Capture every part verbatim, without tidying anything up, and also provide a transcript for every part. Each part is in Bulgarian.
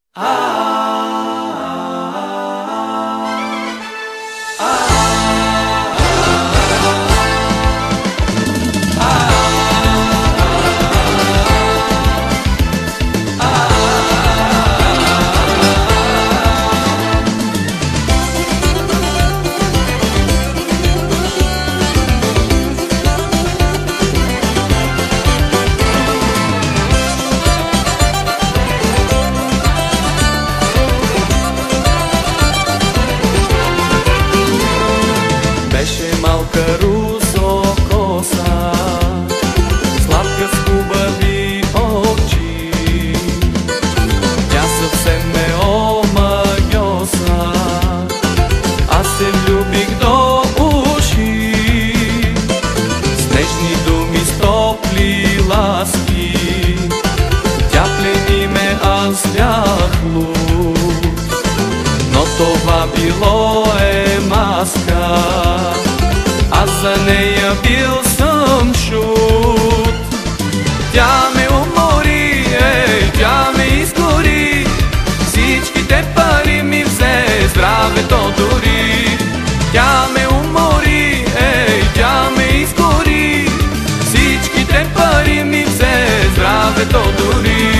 Беше малка русокоса, сладка с хубави очи. Тя съвсем ме омагьоса, аз се влюбих до уши. С нежни думи, с топли ласки, тя плени ме, аз бях луд. Но това било е маска, аз за нея бил съм шут. Тя ме умори, ей, тя ме изгори, всичките пари ми взе, здравето дори. Тя ме умори, ей, тя ме изгори, всичките пари ми взе, здравето дори.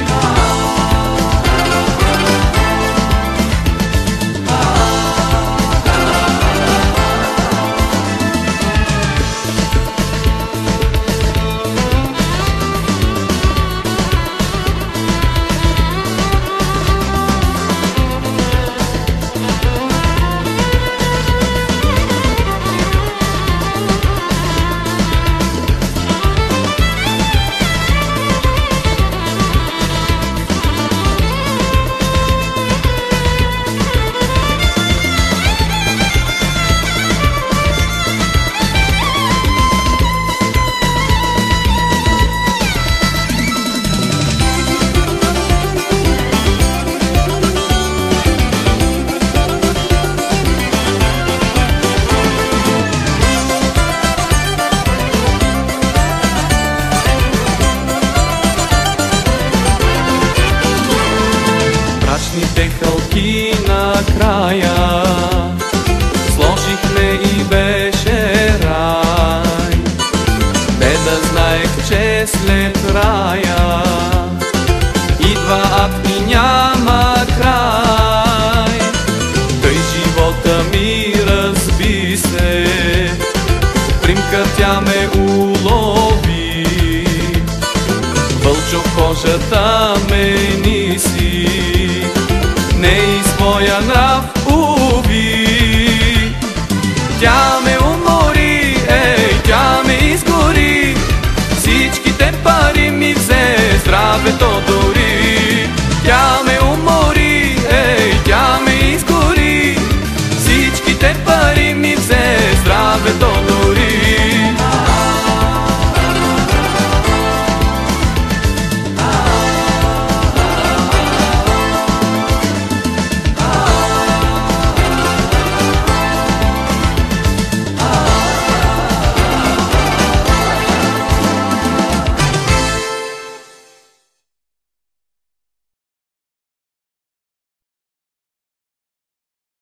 Брачните хълки накрая сложихме и беше рай. Бе да знаех, че след рая идва ад и няма край. Тъй живота ми разби се, примка тя ме улови. Вълчо кожата ме ниси, не и своя нрав уби. Тя ме умори, ей, тя ме изгори, всичките пари